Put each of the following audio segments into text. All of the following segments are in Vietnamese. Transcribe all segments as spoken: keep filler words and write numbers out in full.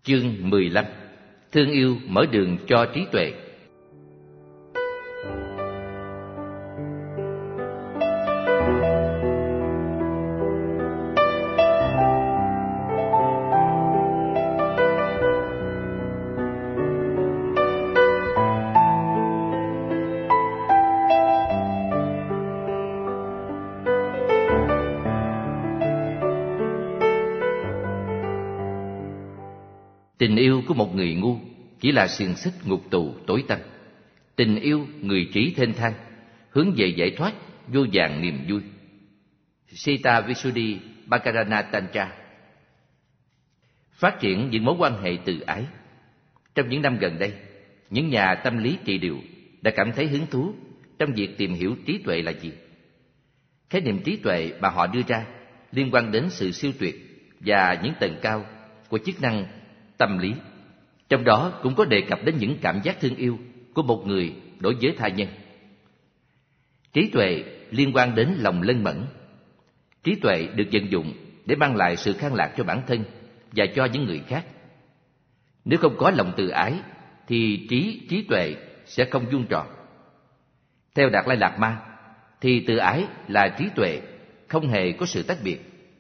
Chương mười lăm. Thương yêu mở đường cho trí tuệ. Tình yêu của một người ngu chỉ là xiềng xích ngục tù tối tăm. Tình yêu người trí thênh thang, hướng về giải thoát vô vàn niềm vui. Sita Visuddhi Bhakarana Tantra. Phát triển những mối quan hệ từ ái. Trong những năm gần đây, những nhà tâm lý trị liệu đã cảm thấy hứng thú trong việc tìm hiểu trí tuệ là gì. Khái niệm trí tuệ mà họ đưa ra liên quan đến sự siêu tuyệt và những tầng cao của chức năng tâm lý. Trong đó cũng có đề cập đến những cảm giác thương yêu của một người đối với tha nhân. Trí tuệ liên quan đến lòng lân mẫn. Trí tuệ được vận dụng để mang lại sự khang lạc cho bản thân và cho những người khác. Nếu không có lòng từ ái thì trí trí tuệ sẽ không vuông tròn. Theo Đạt Lai Lạt Ma thì từ ái là trí tuệ, không hề có sự tách biệt.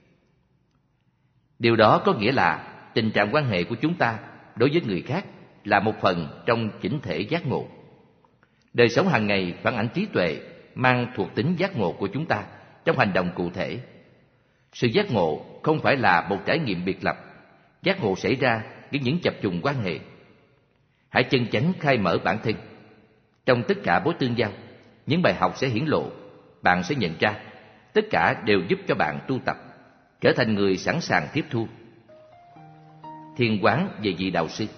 Điều đó có nghĩa là tình trạng quan hệ của chúng ta đối với người khác là một phần trong chỉnh thể giác ngộ. Đời sống hàng ngày phản ảnh trí tuệ mang thuộc tính giác ngộ của chúng ta trong hành động cụ thể. Sự giác ngộ không phải là một trải nghiệm biệt lập. Giác ngộ xảy ra với những chập trùng quan hệ. Hãy chân chánh khai mở bản thân. Trong tất cả mối tương giao, những bài học sẽ hiển lộ. Bạn sẽ nhận ra tất cả đều giúp cho bạn tu tập, trở thành người sẵn sàng tiếp thu. Thiền quán về vị đạo sư.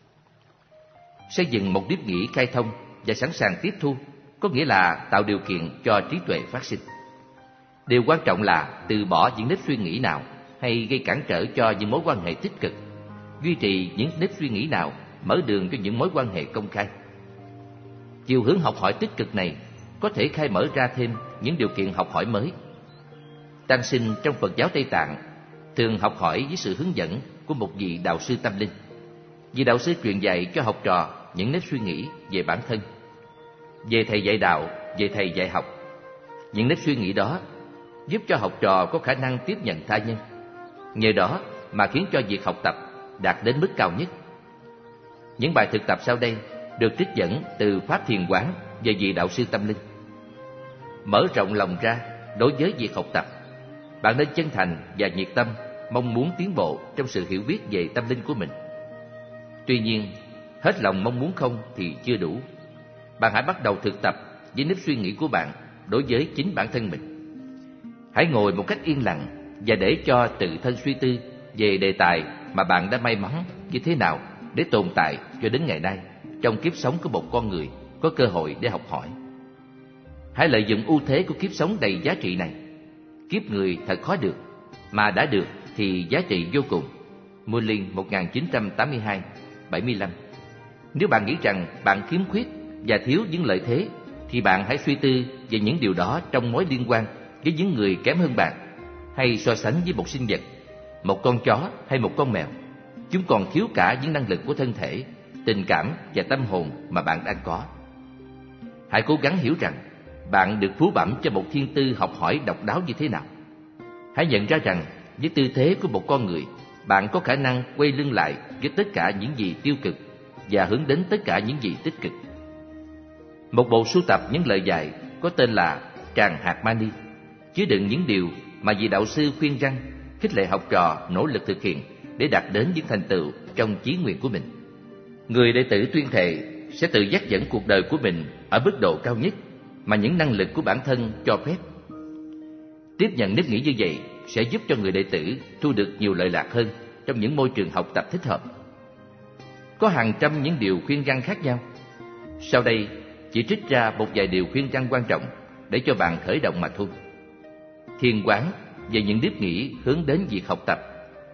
Xây dựng một nếp nghĩ khai thông và sẵn sàng tiếp thu có nghĩa là tạo điều kiện cho trí tuệ phát sinh. Điều quan trọng là từ bỏ những nếp suy nghĩ nào hay gây cản trở cho những mối quan hệ tích cực, duy trì những nếp suy nghĩ nào mở đường cho những mối quan hệ công khai. Chiều hướng học hỏi tích cực này có thể khai mở ra thêm những điều kiện học hỏi mới. Tăng sinh trong Phật giáo Tây Tạng thường học hỏi với sự hướng dẫn của một vị đạo sư tâm linh. Vị đạo sư truyền dạy cho học trò những nếp suy nghĩ về bản thân, về thầy dạy đạo, về thầy dạy học. Những nếp suy nghĩ đó giúp cho học trò có khả năng tiếp nhận tha nhân, nhờ đó mà khiến cho việc học tập đạt đến mức cao nhất. Những bài thực tập sau đây được trích dẫn từ Pháp Thiền quán về vị đạo sư tâm linh. Mở rộng lòng ra đối với việc học tập. Bạn nên chân thành và nhiệt tâm mong muốn tiến bộ trong sự hiểu biết về tâm linh của mình. Tuy nhiên, hết lòng mong muốn không thì chưa đủ. Bạn hãy bắt đầu thực tập với nếp suy nghĩ của bạn đối với chính bản thân mình. Hãy ngồi một cách yên lặng và để cho tự thân suy tư về đề tài mà bạn đã may mắn như thế nào để tồn tại cho đến ngày nay trong kiếp sống của một con người có cơ hội để học hỏi. Hãy lợi dụng ưu thế của kiếp sống đầy giá trị này. Kiếp người thật khó được, mà đã được thì giá trị vô cùng. Mullin một nghìn chín trăm tám mươi hai bảy mươi lăm. Nếu bạn nghĩ rằng bạn khiếm khuyết và thiếu những lợi thế thì bạn hãy suy tư về những điều đó trong mối liên quan với những người kém hơn bạn, hay so sánh với một sinh vật, một con chó hay một con mèo. Chúng còn thiếu cả những năng lực của thân thể, tình cảm và tâm hồn mà bạn đang có. Hãy cố gắng hiểu rằng bạn được phú bẩm cho một thiên tư học hỏi độc đáo như thế nào. Hãy nhận ra rằng với tư thế của một con người, bạn có khả năng quay lưng lại với tất cả những gì tiêu cực và hướng đến tất cả những gì tích cực. Một bộ sưu tập những lời dạy có tên là Tràng Hạt Mani, chứa đựng những điều mà vị đạo sư khuyên răn, khích lệ học trò nỗ lực thực hiện để đạt đến những thành tựu trong chí nguyện của mình. Người đệ tử tuyên thệ sẽ tự dắt dẫn cuộc đời của mình ở mức độ cao nhất mà những năng lực của bản thân cho phép. Tiếp nhận nếp nghĩ như vậy sẽ giúp cho người đệ tử thu được nhiều lợi lạc hơn trong những môi trường học tập thích hợp. Có hàng trăm những điều khuyên răn khác nhau. Sau đây chỉ trích ra một vài điều khuyên răn quan trọng để cho bạn khởi động mà thôi. Thiền quán về những nếp nghĩ hướng đến việc học tập.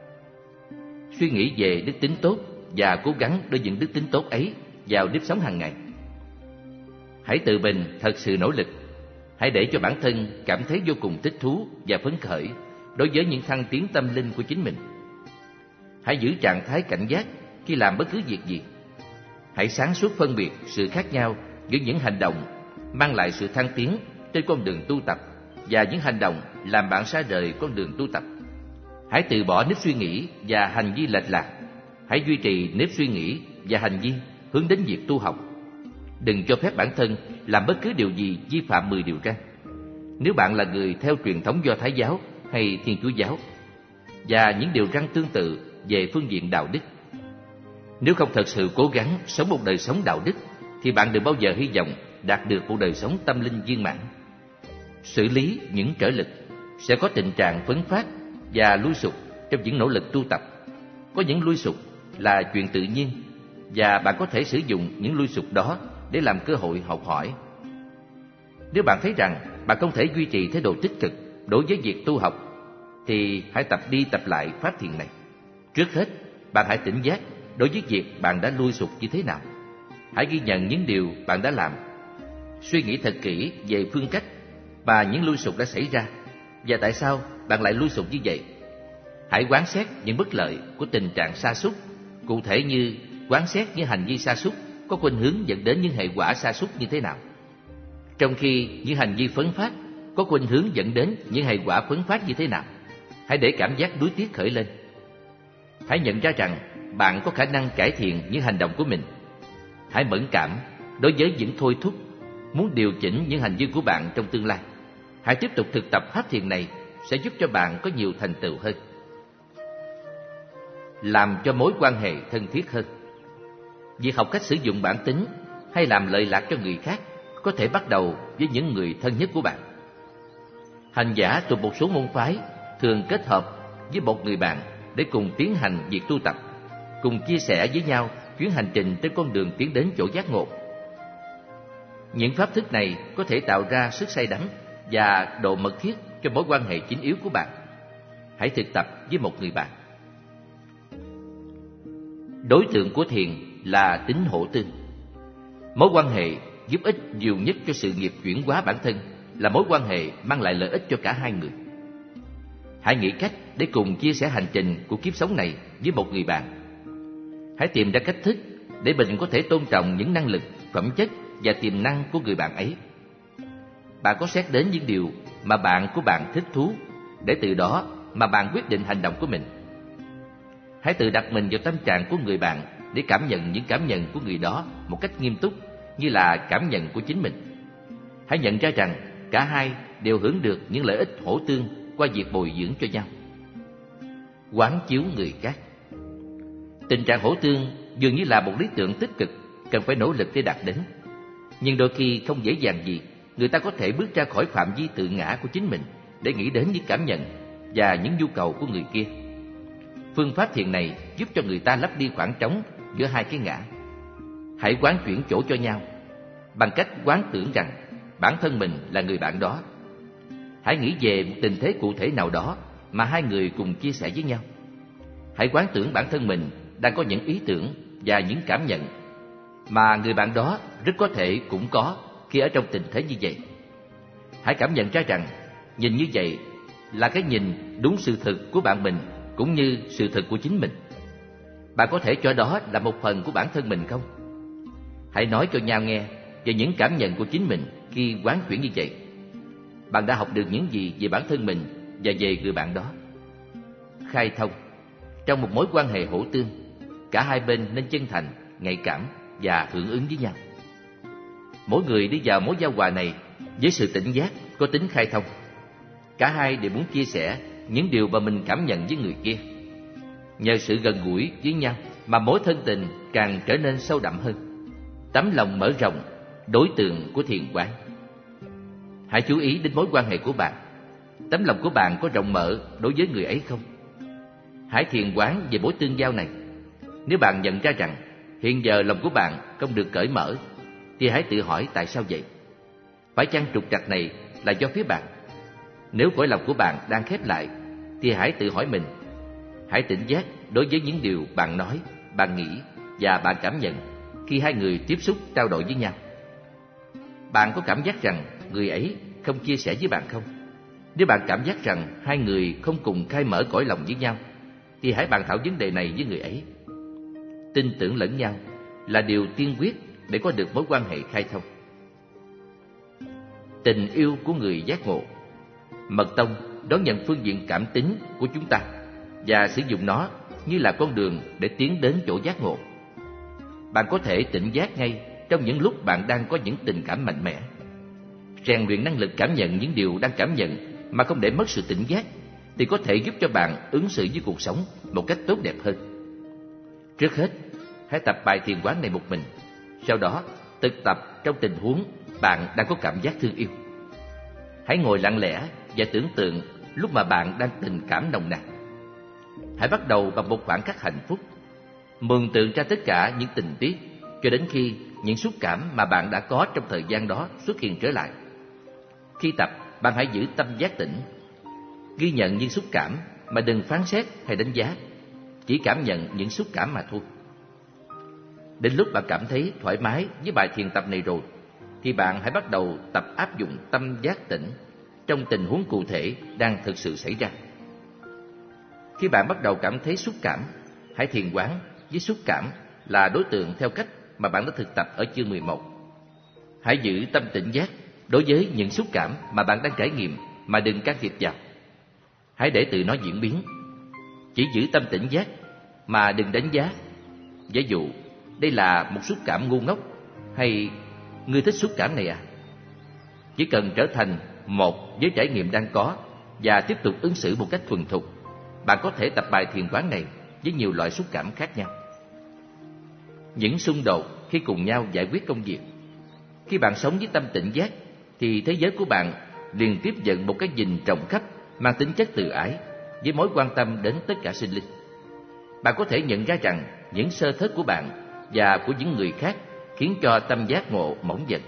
Suy nghĩ về đức tính tốt và cố gắng đưa những đức tính tốt ấy vào nếp sống hàng ngày. Hãy tự mình thật sự nỗ lực. Hãy để cho bản thân cảm thấy vô cùng thích thú và phấn khởi đối với những thăng tiến tâm linh của chính mình. Hãy giữ trạng thái cảnh giác khi làm bất cứ việc gì. Hãy sáng suốt phân biệt sự khác nhau giữa những hành động mang lại sự thăng tiến trên con đường tu tập và những hành động làm bạn xa rời con đường tu tập. Hãy từ bỏ nếp suy nghĩ và hành vi lệch lạc. Hãy duy trì nếp suy nghĩ và hành vi hướng đến việc tu học. Đừng cho phép bản thân làm bất cứ điều gì vi phạm mười điều răn. Nếu bạn là người theo truyền thống Do Thái giáo hay Thiên Chúa giáo, và những điều răn tương tự về phương diện đạo đức. Nếu không thật sự cố gắng sống một đời sống đạo đức, thì bạn đừng bao giờ hy vọng đạt được một đời sống tâm linh viên mãn. Xử lý những trở lực sẽ có tình trạng phấn phát và lui sụp trong những nỗ lực tu tập. Có những lui sụp là chuyện tự nhiên, và bạn có thể sử dụng những lui sụp đó để làm cơ hội học hỏi. Nếu bạn thấy rằng bạn không thể duy trì thái độ tích cực đối với việc tu học, thì hãy tập đi tập lại pháp thiền này. Trước hết, bạn hãy tỉnh giác đối với việc bạn đã lui sụp như thế nào. Hãy ghi nhận những điều bạn đã làm. Suy nghĩ thật kỹ về phương cách mà những lui sụp đã xảy ra, và tại sao bạn lại lui sụp như vậy. Hãy quán xét những bất lợi của tình trạng sa sút, cụ thể như quán xét những hành vi sa sút có khuynh hướng dẫn đến những hệ quả sa sút như thế nào, trong khi những hành vi phấn phát có khuynh hướng dẫn đến những hệ quả phấn phát như thế nào. Hãy để cảm giác đuối tiếc khởi lên. Hãy nhận ra rằng bạn có khả năng cải thiện những hành động của mình. Hãy mẫn cảm đối với những thôi thúc muốn điều chỉnh những hành vi của bạn trong tương lai. Hãy tiếp tục thực tập pháp thiền này sẽ giúp cho bạn có nhiều thành tựu hơn. Làm cho mối quan hệ thân thiết hơn. Việc học cách sử dụng bản tính hay làm lợi lạc cho người khác có thể bắt đầu với những người thân nhất của bạn. Hành giả thuộc một số môn phái thường kết hợp với một người bạn để cùng tiến hành việc tu tập, cùng chia sẻ với nhau chuyến hành trình trên con đường tiến đến chỗ giác ngộ. Những pháp thức này có thể tạo ra sức say đắm và độ mật thiết cho mối quan hệ chính yếu của bạn. Hãy thực tập với một người bạn. Đối tượng của thiền là tính hỗ tương. Mối quan hệ giúp ích nhiều nhất cho sự nghiệp chuyển hóa bản thân là mối quan hệ mang lại lợi ích cho cả hai người. Hãy nghĩ cách để cùng chia sẻ hành trình của kiếp sống này với một người bạn. Hãy tìm ra cách thức để mình có thể tôn trọng những năng lực, phẩm chất và tiềm năng của người bạn ấy. Bạn có xét đến những điều mà bạn của bạn thích thú, để từ đó mà bạn quyết định hành động của mình. Hãy tự đặt mình vào tâm trạng của người bạn để cảm nhận những cảm nhận của người đó một cách nghiêm túc, như là cảm nhận của chính mình. Hãy nhận ra rằng cả hai đều hưởng được những lợi ích hỗ tương qua việc bồi dưỡng cho nhau. Quán chiếu người khác. Tình trạng hỗ tương dường như là một lý tưởng tích cực cần phải nỗ lực để đạt đến. Nhưng đôi khi không dễ dàng gì người ta có thể bước ra khỏi phạm vi tự ngã của chính mình để nghĩ đến những cảm nhận và những nhu cầu của người kia. Phương pháp thiền này giúp cho người ta lấp đi khoảng trống giữa hai cái ngã. Hãy quán chuyển chỗ cho nhau bằng cách quán tưởng rằng bản thân mình là người bạn đó. Hãy nghĩ về một tình thế cụ thể nào đó mà hai người cùng chia sẻ với nhau. Hãy quán tưởng bản thân mình đang có những ý tưởng và những cảm nhận mà người bạn đó rất có thể cũng có khi ở trong tình thế như vậy. Hãy cảm nhận ra rằng nhìn như vậy là cái nhìn đúng sự thực của bạn mình cũng như sự thực của chính mình. Bạn có thể cho đó là một phần của bản thân mình không? Hãy nói cho nhau nghe về những cảm nhận của chính mình khi quán chuyển như vậy. Bạn đã học được những gì về bản thân mình và về người bạn đó? Khai thông. Trong một mối quan hệ hỗ tương, cả hai bên nên chân thành, nhạy cảm và hưởng ứng với nhau. Mỗi người đi vào mối giao hòa này với sự tỉnh giác, có tính khai thông. Cả hai đều muốn chia sẻ những điều mà mình cảm nhận với người kia. Nhờ sự gần gũi với nhau mà mối thân tình càng trở nên sâu đậm hơn. Tấm lòng mở rộng, đối tượng của thiền quán. Hãy chú ý đến mối quan hệ của bạn. Tấm lòng của bạn có rộng mở đối với người ấy không? Hãy thiền quán về mối tương giao này. Nếu bạn nhận ra rằng hiện giờ lòng của bạn không được cởi mở, thì hãy tự hỏi tại sao vậy? Phải chăng trục trặc này là do phía bạn? Nếu cõi lòng của bạn đang khép lại, thì hãy tự hỏi mình. Hãy tỉnh giác đối với những điều bạn nói, bạn nghĩ và bạn cảm nhận khi hai người tiếp xúc trao đổi với nhau. Bạn có cảm giác rằng người ấy không chia sẻ với bạn không? Nếu bạn cảm giác rằng hai người không cùng khai mở cõi lòng với nhau, thì hãy bàn thảo vấn đề này với người ấy. tin tưởng lẫn nhau là điều tiên quyết để có được mối quan hệ khai thông. Tình yêu của người giác ngộ. Mật tông đón nhận phương diện cảm tính của chúng ta và sử dụng nó như là con đường để tiến đến chỗ giác ngộ. Bạn có thể tỉnh giác ngay trong những lúc bạn đang có những tình cảm mạnh mẽ. Rèn luyện năng lực cảm nhận những điều đang cảm nhận mà không để mất sự tỉnh giác thì có thể giúp cho bạn ứng xử với cuộc sống một cách tốt đẹp hơn. Trước hết, hãy tập bài thiền quán này một mình. Sau đó, thực tập trong tình huống bạn đang có cảm giác thương yêu. Hãy ngồi lặng lẽ và tưởng tượng lúc mà bạn đang tình cảm nồng nàn. Hãy bắt đầu bằng một khoảnh khắc hạnh phúc. Mường tượng ra tất cả những tình tiết cho đến khi những xúc cảm mà bạn đã có trong thời gian đó xuất hiện trở lại. Khi tập, bạn hãy giữ tâm giác tỉnh. Ghi nhận những xúc cảm mà đừng phán xét hay đánh giá. Chỉ cảm nhận những xúc cảm mà thôi. Đến lúc bạn cảm thấy thoải mái với bài thiền tập này rồi, thì bạn hãy bắt đầu tập áp dụng tâm giác tỉnh trong tình huống cụ thể đang thực sự xảy ra. Khi bạn bắt đầu cảm thấy xúc cảm, hãy thiền quán với xúc cảm là đối tượng theo cách mà bạn đã thực tập ở chương mười một. Hãy giữ tâm tỉnh giác đối với những xúc cảm mà bạn đang trải nghiệm mà đừng can thiệp vào. Hãy để tự nó diễn biến. Chỉ giữ tâm tỉnh giác mà đừng đánh giá. Ví dụ, đây là một xúc cảm ngu ngốc hay ngươi thích xúc cảm này à? Chỉ cần trở thành một với trải nghiệm đang có và tiếp tục ứng xử một cách thuần thục, bạn có thể tập bài thiền quán này với nhiều loại xúc cảm khác nhau. Những xung đột khi cùng nhau giải quyết công việc. Khi bạn sống với tâm tỉnh giác thì thế giới của bạn liền tiếp nhận một cái nhìn rộng khắp mang tính chất từ ái với mối quan tâm đến tất cả sinh linh. Bạn có thể nhận ra rằng những sơ thất của bạn và của những người khác khiến cho tâm giác ngộ mỏng dần.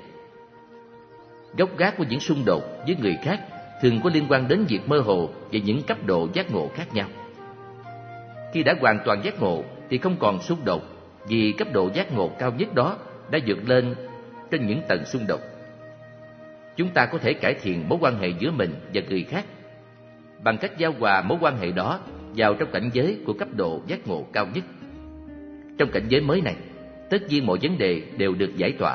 Gốc gác của những xung đột với người khác thường có liên quan đến việc mơ hồ về những cấp độ giác ngộ khác nhau. Khi đã hoàn toàn giác ngộ thì không còn xung đột, vì cấp độ giác ngộ cao nhất đó đã vượt lên trên những tầng xung đột. Chúng ta có thể cải thiện mối quan hệ giữa mình và người khác bằng cách giao hòa mối quan hệ đó vào trong cảnh giới của cấp độ giác ngộ cao nhất. Trong cảnh giới mới này, tất nhiên mọi vấn đề đều được giải tỏa.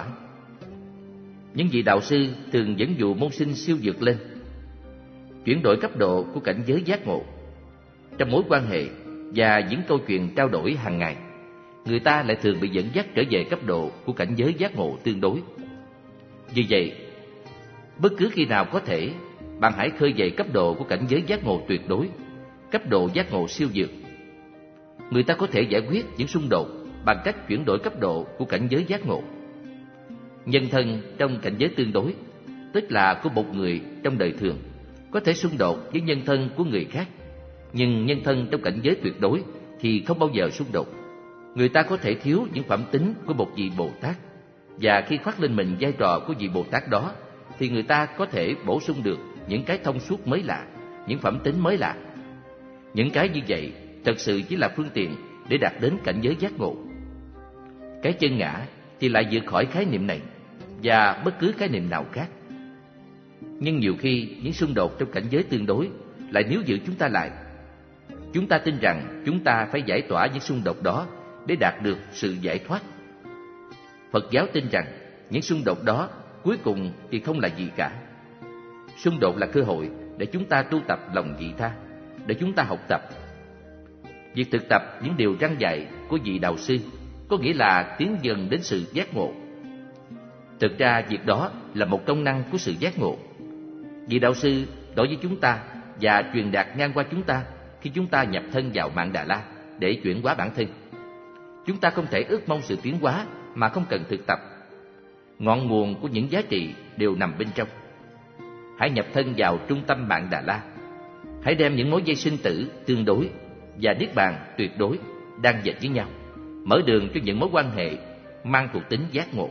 Những vị đạo sư thường dẫn dụ môn sinh siêu vượt lên, chuyển đổi cấp độ của cảnh giới giác ngộ. Trong mối quan hệ và những câu chuyện trao đổi hàng ngày, người ta lại thường bị dẫn dắt trở về cấp độ của cảnh giới giác ngộ tương đối. Vì vậy, bất cứ khi nào có thể, bạn hãy khơi dậy cấp độ của cảnh giới giác ngộ tuyệt đối, cấp độ giác ngộ siêu vượt. Người ta có thể giải quyết những xung đột bằng cách chuyển đổi cấp độ của cảnh giới giác ngộ. Nhân thân trong cảnh giới tương đối, tức là của một người trong đời thường, có thể xung đột với nhân thân của người khác, nhưng nhân thân trong cảnh giới tuyệt đối thì không bao giờ xung đột. Người ta có thể thiếu những phẩm tính của một vị Bồ Tát, và khi khoác lên mình vai trò của vị Bồ Tát đó, thì người ta có thể bổ sung được những cái thông suốt mới lạ, những phẩm tính mới lạ. Những cái như vậy thật sự chỉ là phương tiện để đạt đến cảnh giới giác ngộ. Cái chân ngã thì lại vượt khỏi khái niệm này và bất cứ khái niệm nào khác. Nhưng nhiều khi những xung đột trong cảnh giới tương đối lại níu giữ chúng ta lại. Chúng ta tin rằng chúng ta phải giải tỏa những xung đột đó để đạt được sự giải thoát. Phật giáo tin rằng những xung đột đó cuối cùng thì không là gì cả. Xung đột là cơ hội để chúng ta tu tập lòng vị tha, để chúng ta học tập. Việc thực tập những điều răn dạy của vị đạo sư có nghĩa là tiến dần đến sự giác ngộ. Thực ra việc đó là một công năng của sự giác ngộ. Vị đạo sư đối với chúng ta và truyền đạt ngang qua chúng ta khi chúng ta nhập thân vào Mạn Đà La để chuyển hóa bản thân. Chúng ta không thể ước mong sự tiến hóa mà không cần thực tập. Ngọn nguồn của những giá trị đều nằm bên trong. Hãy nhập thân vào trung tâm Mạn Đà La. Hãy đem những mối dây sinh tử tương đối và niết bàn tuyệt đối đang dệt với nhau, mở đường cho những mối quan hệ mang thuộc tính giác ngộ.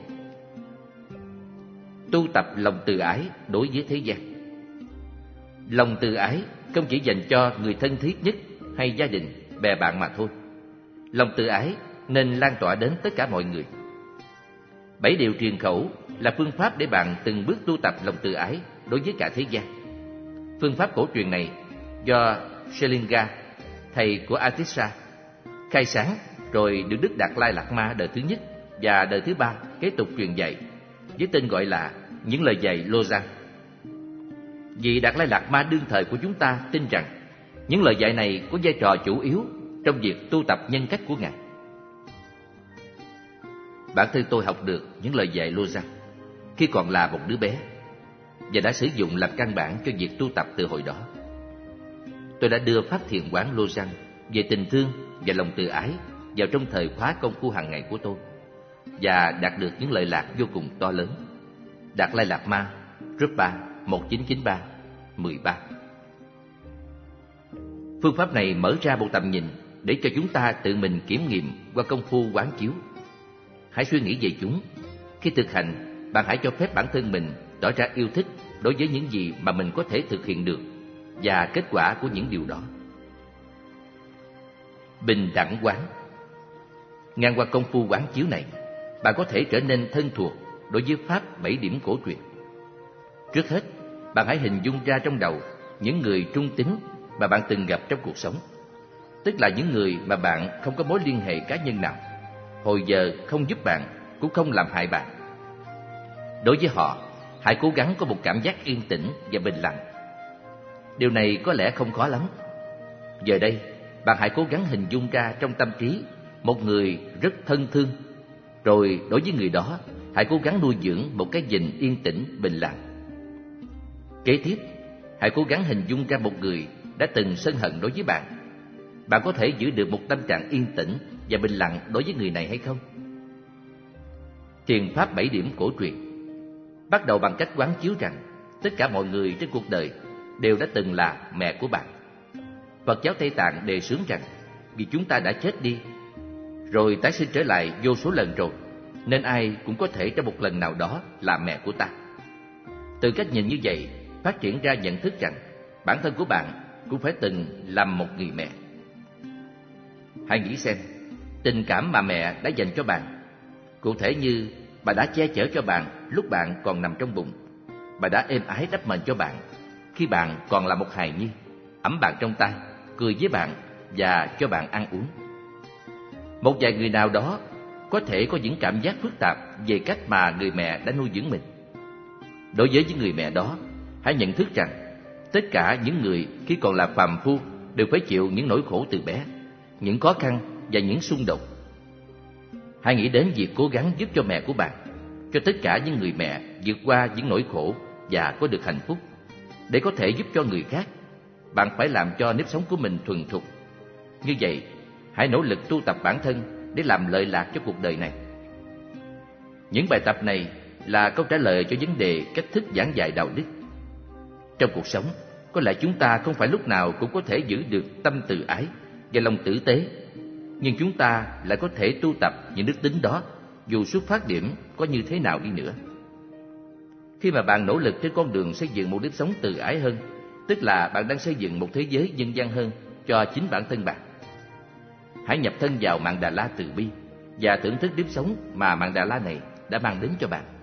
Tu tập lòng từ ái đối với thế gian. Lòng từ ái không chỉ dành cho người thân thiết nhất hay gia đình, bè bạn mà thôi. Lòng từ ái nên lan tỏa đến tất cả mọi người. Bảy điều truyền khẩu là phương pháp để bạn từng bước tu tập lòng từ ái đối với cả thế gian. Phương pháp cổ truyền này do Shelinga, thầy của Atisha, khai sáng rồi được Đức Đạt Lai Lạt Ma đời thứ nhất và đời thứ ba kế tục truyền dạy với tên gọi là những lời dạy Lô-giang. Vị Đạt Lai Lạt Ma đương thời của chúng ta tin rằng những lời dạy này có vai trò chủ yếu trong việc tu tập nhân cách của Ngài. Bản thân tôi học được những lời dạy Lô-giang khi còn là một đứa bé và đã sử dụng làm căn bản cho việc tu tập từ hồi đó. Tôi đã đưa pháp thiền quán Lô-giang về tình thương và lòng từ ái vào trong thời khóa công phu hàng ngày của tôi và đạt được những lợi lạc vô cùng to lớn. Đạt Lai Lạt Ma, Rupa một nghìn chín trăm chín mươi ba, mười ba. Phương pháp này mở ra một tầm nhìn để cho chúng ta tự mình kiểm nghiệm qua công phu quán chiếu. Hãy suy nghĩ về chúng. Khi thực hành, bạn hãy cho phép bản thân mình tỏ ra yêu thích đối với những gì mà mình có thể thực hiện được và kết quả của những điều đó. Bình đẳng quán. Ngang qua công phu quán chiếu này, bạn có thể trở nên thân thuộc đối với pháp bảy điểm cổ truyền. Trước hết, bạn hãy hình dung ra trong đầu những người trung tín mà bạn từng gặp trong cuộc sống, tức là những người mà bạn không có mối liên hệ cá nhân nào, hồi giờ không giúp bạn, cũng không làm hại bạn. Đối với họ, hãy cố gắng có một cảm giác yên tĩnh và bình lặng. Điều này có lẽ không khó lắm. Giờ đây, bạn hãy cố gắng hình dung ra trong tâm trí một người rất thân thương, rồi đối với người đó, hãy cố gắng nuôi dưỡng một cái nhìn yên tĩnh, bình lặng. Kế tiếp, hãy cố gắng hình dung ra một người đã từng sân hận đối với bạn. Bạn có thể giữ được một tâm trạng yên tĩnh và bình lặng đối với người này hay không? Thiền pháp bảy điểm cổ truyền bắt đầu bằng cách quán chiếu rằng tất cả mọi người trên cuộc đời đều đã từng là mẹ của bạn. Phật giáo Tây Tạng đề xướng rằng vì chúng ta đã chết đi, rồi tái sinh trở lại vô số lần rồi, nên ai cũng có thể trong một lần nào đó là mẹ của ta. Từ cách nhìn như vậy, phát triển ra nhận thức rằng bản thân của bạn cũng phải từng làm một người mẹ. Hãy nghĩ xem, tình cảm mà mẹ đã dành cho bạn, cụ thể như bà đã che chở cho bạn lúc bạn còn nằm trong bụng, bà đã êm ái đắp mền cho bạn khi bạn còn là một hài nhi, ẵm bạn trong tay, cười với bạn và cho bạn ăn uống. Một vài người nào đó có thể có những cảm giác phức tạp về cách mà người mẹ đã nuôi dưỡng mình. Đối với những người mẹ đó, hãy nhận thức rằng tất cả những người khi còn là phàm phu đều phải chịu những nỗi khổ từ bé, những khó khăn và những xung đột. Hãy nghĩ đến việc cố gắng giúp cho mẹ của bạn, cho tất cả những người mẹ vượt qua những nỗi khổ và có được hạnh phúc. Để có thể giúp cho người khác, bạn phải làm cho nếp sống của mình thuần thục. Như vậy, hãy nỗ lực tu tập bản thân để làm lợi lạc cho cuộc đời này. Những bài tập này là câu trả lời cho vấn đề cách thức giảng dạy đạo đức. Trong cuộc sống, có lẽ chúng ta không phải lúc nào cũng có thể giữ được tâm từ ái và lòng tử tế, nhưng chúng ta lại có thể tu tập những đức tính đó dù xuất phát điểm có như thế nào đi nữa. Khi mà bạn nỗ lực trên con đường xây dựng một nếp sống từ ái hơn, tức là bạn đang xây dựng một thế giới nhân văn hơn cho chính bản thân bạn. Hãy nhập thân vào Mạn Đà La từ bi và thưởng thức nếp sống mà Mạn Đà La này đã mang đến cho bạn.